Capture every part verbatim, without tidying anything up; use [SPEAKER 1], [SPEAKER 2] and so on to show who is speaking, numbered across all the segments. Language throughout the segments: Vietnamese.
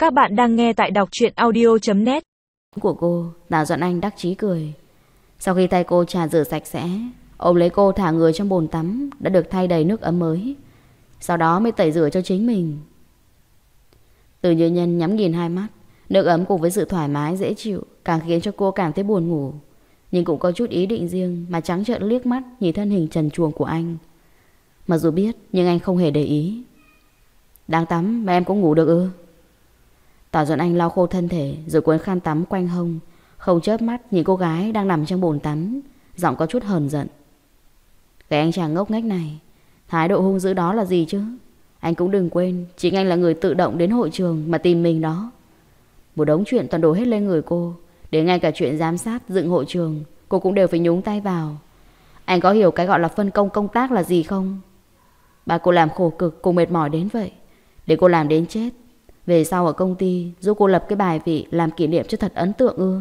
[SPEAKER 1] Các bạn đang nghe tại đọc truyện audio chấm net.
[SPEAKER 2] Của cô, Tào Doãn Anh đắc chí cười. Sau khi tay cô trà rửa sạch sẽ, ôm lấy cô thả người trong bồn tắm đã được thay đầy nước ấm mới, sau đó mới tẩy rửa cho chính mình. Từ Như Nhân nhắm nghiền hai mắt. Nước ấm cùng với sự thoải mái dễ chịu càng khiến cho cô cảm thấy buồn ngủ, nhưng cũng có chút ý định riêng mà trắng trợn liếc mắt nhìn thân hình trần truồng của anh. Mặc dù biết nhưng anh không hề để ý. Đang tắm mà em cũng ngủ được ư? Tào Doãn Anh lau khô thân thể rồi cuốn khăn tắm quanh hông, không chớp mắt nhìn cô gái đang nằm trong bồn tắm, giọng có chút hờn giận. Cái anh chàng ngốc nghếch này, thái độ hung dữ đó là gì chứ? Anh cũng đừng quên, chính anh là người tự động đến hội trường mà tìm mình đó. Một đống chuyện toàn đổ hết lên người cô, đến ngay cả chuyện giám sát dựng hội trường cô cũng đều phải nhúng tay vào. Anh có hiểu cái gọi là phân công công tác là gì không? Bà cô làm khổ cực cùng mệt mỏi đến vậy, để cô làm đến chết, về sau ở công ty giúp cô lập cái bài vị làm kỷ niệm cho thật ấn tượng ư?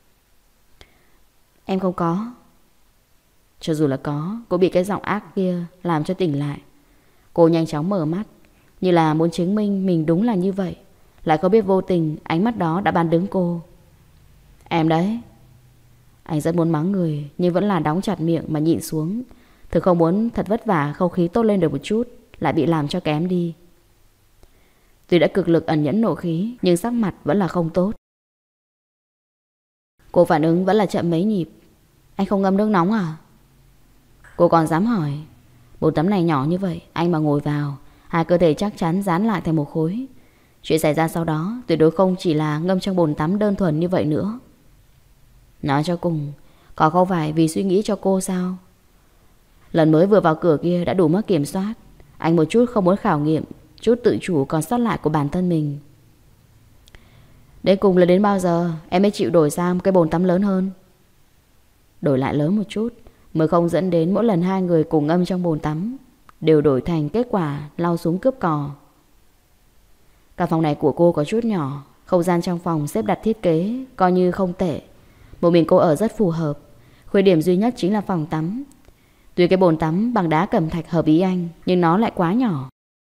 [SPEAKER 2] Em không có. Cho dù là có, cô bị cái giọng ác kia làm cho tỉnh lại. Cô nhanh chóng mở mắt, như là muốn chứng minh mình đúng là như vậy, lại không biết vô tình ánh mắt đó đã bán đứng cô. Em đấy. Anh rất muốn mắng người, nhưng vẫn là đóng chặt miệng mà nhịn xuống. Thực không muốn thật vất vả không khí tốt lên được một chút lại bị làm cho kém đi. Tuy đã cực lực ẩn nhẫn nộ khí, nhưng sắc mặt vẫn là không tốt. Cô phản ứng vẫn là chậm mấy nhịp. Anh không ngâm nước nóng à? Cô còn dám hỏi. Bồn tắm này nhỏ như vậy, anh mà ngồi vào, hai cơ thể chắc chắn dán lại thành một khối. Chuyện xảy ra sau đó tuyệt đối không chỉ là ngâm trong bồn tắm đơn thuần như vậy nữa. Nói cho cùng, có không phải vì suy nghĩ cho cô sao? Lần mới vừa vào cửa kia đã đủ mất kiểm soát. Anh một chút không muốn khảo nghiệm chút tự chủ còn sót lại của bản thân mình. Đến cùng là đến bao giờ em mới chịu đổi sang cái bồn tắm lớn hơn? Đổi lại lớn một chút mới không dẫn đến mỗi lần hai người cùng ngâm trong bồn tắm đều đổi thành kết quả lau súng cướp cò. Căn phòng này của cô có chút nhỏ, không gian trong phòng xếp đặt thiết kế coi như không tệ. Một mình cô ở rất phù hợp. Khuyết điểm duy nhất chính là phòng tắm. Tuy cái bồn tắm bằng đá cẩm thạch hợp ý anh, nhưng nó lại quá nhỏ.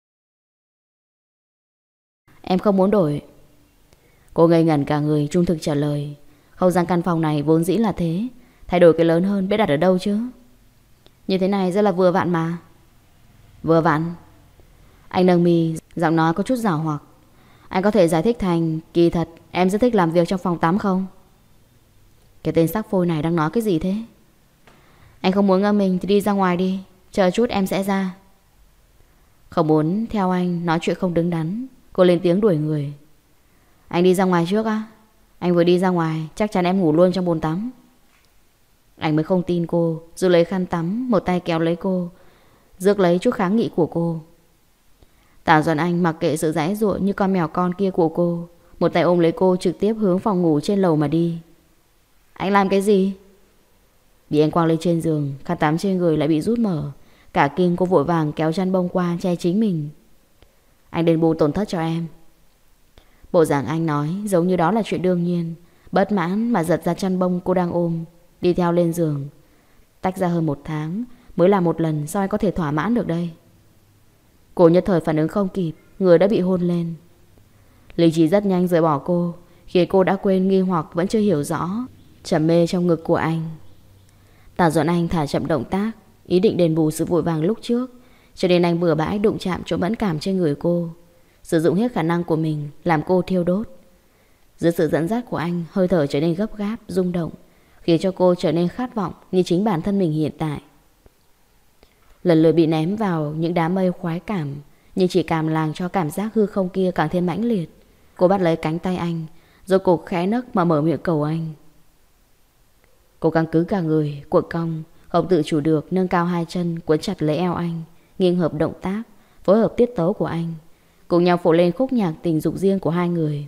[SPEAKER 2] Em không muốn đổi. Cô ngây ngẩn cả người, trung thực trả lời. Không gian căn phòng này vốn dĩ là thế, thay đổi cái lớn hơn biết đặt ở đâu chứ? Như thế này rất là vừa vặn mà. Vừa vặn? Anh nâng mi, giọng nói có chút giảo hoặc. Anh có thể giải thích thành kỳ thật em rất thích làm việc trong phòng tắm không? Cái tên sắc phôi này đang nói cái gì thế? Anh không muốn ngâm mình thì đi ra ngoài đi, chờ chút em sẽ ra. Không muốn theo anh nói chuyện không đứng đắn, cô lên tiếng đuổi người. Anh đi ra ngoài trước á? Anh vừa đi ra ngoài chắc chắn em ngủ luôn trong bồn tắm. Anh mới không tin cô, rồi lấy khăn tắm, một tay kéo lấy cô, rước lấy chút kháng nghị của cô. Tào Doãn Anh mặc kệ sự giãy giụa như con mèo con kia của cô, một tay ôm lấy cô trực tiếp hướng phòng ngủ trên lầu mà đi. Anh làm cái gì? Bị anh quăng lên trên giường, khăn tắm trên người lại bị rút mở. Cả kinh cô vội vàng kéo chăn bông qua che chính mình. Anh đền bù tổn thất cho em. Bộ dạng anh nói giống như đó là chuyện đương nhiên. Bất mãn mà giật ra chăn bông cô đang ôm, đi theo lên giường. Tách ra hơn một tháng mới làm một lần, sao anh có thể thỏa mãn được đây? Cô nhất thời phản ứng không kịp, người đã bị hôn lên. Lý trí rất nhanh rời bỏ cô, khiến cô đã quên nghi hoặc vẫn chưa hiểu rõ, trầm mê trong ngực của anh. Tào Doãn Anh thả chậm động tác, ý định đền bù sự vội vàng lúc trước, cho nên anh bừa bãi đụng chạm chỗ mẫn cảm trên người cô, sử dụng hết khả năng của mình làm cô thiêu đốt. Dưới sự dẫn dắt của anh, hơi thở trở nên gấp gáp, rung động, khiến cho cô trở nên khát vọng như chính bản thân mình hiện tại. Lần lượt bị ném vào những đám mây khoái cảm, nhưng chỉ càng làm cho cảm giác hư không kia càng thêm mãnh liệt. Cô bắt lấy cánh tay anh, rồi cô khẽ nấc mà mở miệng cầu anh. Cô căng cứng cả người, cuộn cong, không tự chủ được nâng cao hai chân cuốn chặt lấy eo anh, nghiêng hợp động tác, phối hợp tiết tấu của anh, cùng nhau phổ lên khúc nhạc tình dục riêng của hai người.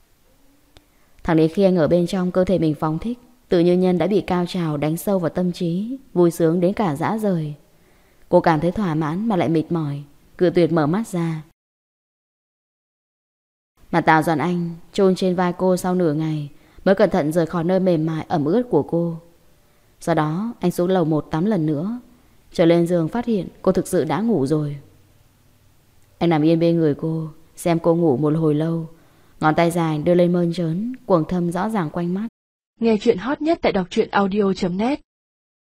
[SPEAKER 2] Thẳng đến khi anh ở bên trong cơ thể mình phóng thích, Tự Như Nhân đã bị cao trào đánh sâu vào tâm trí, vui sướng đến cả dã rời. Cô cảm thấy thỏa mãn mà lại mệt mỏi, cự tuyệt mở mắt ra. Mà Tào Doãn Anh chôn trên vai cô sau nửa ngày mới cẩn thận rời khỏi nơi mềm mại ẩm ướt của cô. Sau đó anh xuống lầu một tắm lần nữa, trở lên giường phát hiện cô thực sự đã ngủ rồi. Anh nằm yên bên người cô, xem cô ngủ một hồi lâu, Ngón tay dài đưa lên mơn trớn, quầng thâm rõ ràng quanh mắt.
[SPEAKER 1] Nghe chuyện hot nhất tại đọc truyện audio chấm net.